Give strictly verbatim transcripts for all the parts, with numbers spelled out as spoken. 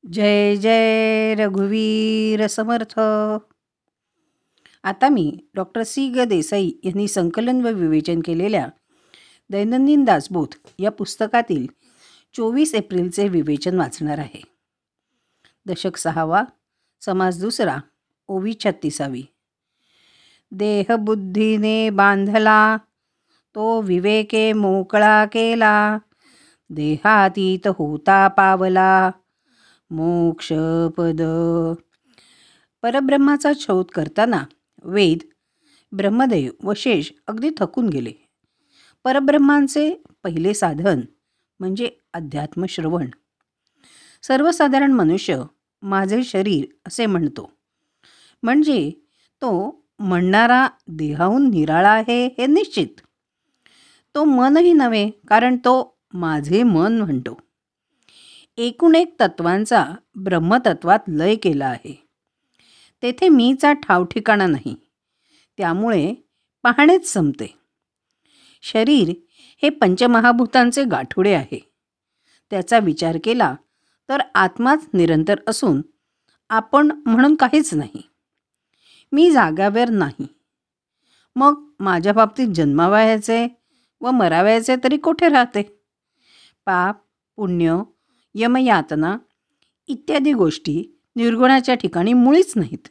जय जय रघुवीर समर्थ. आता मी doctor C ग देसाई यांनी संकलन व विवेचन केलेल्या दैनंदिन दासबोध या पुस्तकातील चोवीस एप्रिलचे विवेचन वाचणार आहे. दशक सहावा, समास दुसरा, ओवी छत्तीसावी. देहबुद्धीने बांधला, तो विवेके मोकळा केला. देहातीत होता पावला, मोक्षपद. परब्रह्माचा शोध करताना वेद, ब्रह्मदेव व शेष अगदी थकून गेले. परब्रह्मांचे पहिले साधन म्हणजे अध्यात्मश्रवण. सर्वसाधारण मनुष्य माझे शरीर असे म्हणतो, म्हणजे तो म्हणणारा देहाहून निराळा आहे हे निश्चित. तो मनही नव्हे, कारण तो माझे मन म्हणतो. एकूण एक तत्वांचा ब्रह्मतत्वात लय केला आहे. तेथे मीचा ठाव ठिकाणा नाही, त्यामुळे पाहणेच संपते. शरीर हे पंचमहाभूतांचे गाठोडे आहे. त्याचा विचार केला तर आत्माच निरंतर असून आपण म्हणून काहीच नाही. मी जाग्यावर नाही. मग माझ्या बाबतीत जन्मावयाचे व मरावयाचे तरी कोठे राहते? पाप, पुण्य, यमयातना इत्यादी गोष्टी निर्गुणाच्या ठिकाणी मुळीच नाहीत.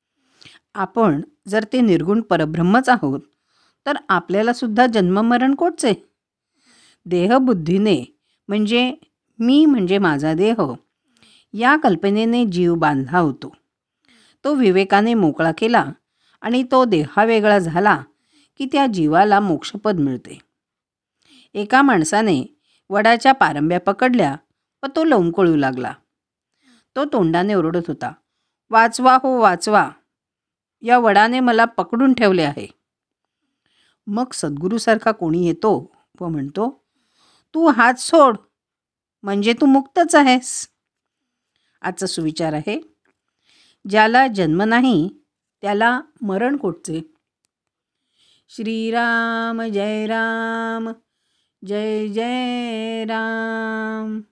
आपण जर ते निर्गुण परब्रह्मच आहोत तर आपल्याला सुद्धा जन्ममरण कोठचे? देहबुद्धीने म्हणजे मी म्हणजे माझा देह या कल्पनेने जीव बांधला होतो. तो विवेकाने मोकळा केला आणि तो देहावेगळा झाला की त्या जीवाला मोक्षपद मिळते. एका माणसाने वडाच्या पारंब्या पकडल्या व तो लोंबकळू लागला. तो तोंडाने ओरडत होता, वाचवा हो वाचवा, या वडाने मला पकडून ठेवले आहे. मग सद्गुरूसारखा कोणी येतो व म्हणतो, तू हात सोड, म्हणजे तू मुक्तच आहेस. आजचा सुविचार आहे, ज्याला जन्म नाही त्याला मरण कोठचे. श्रीराम जय राम, जय जय राम.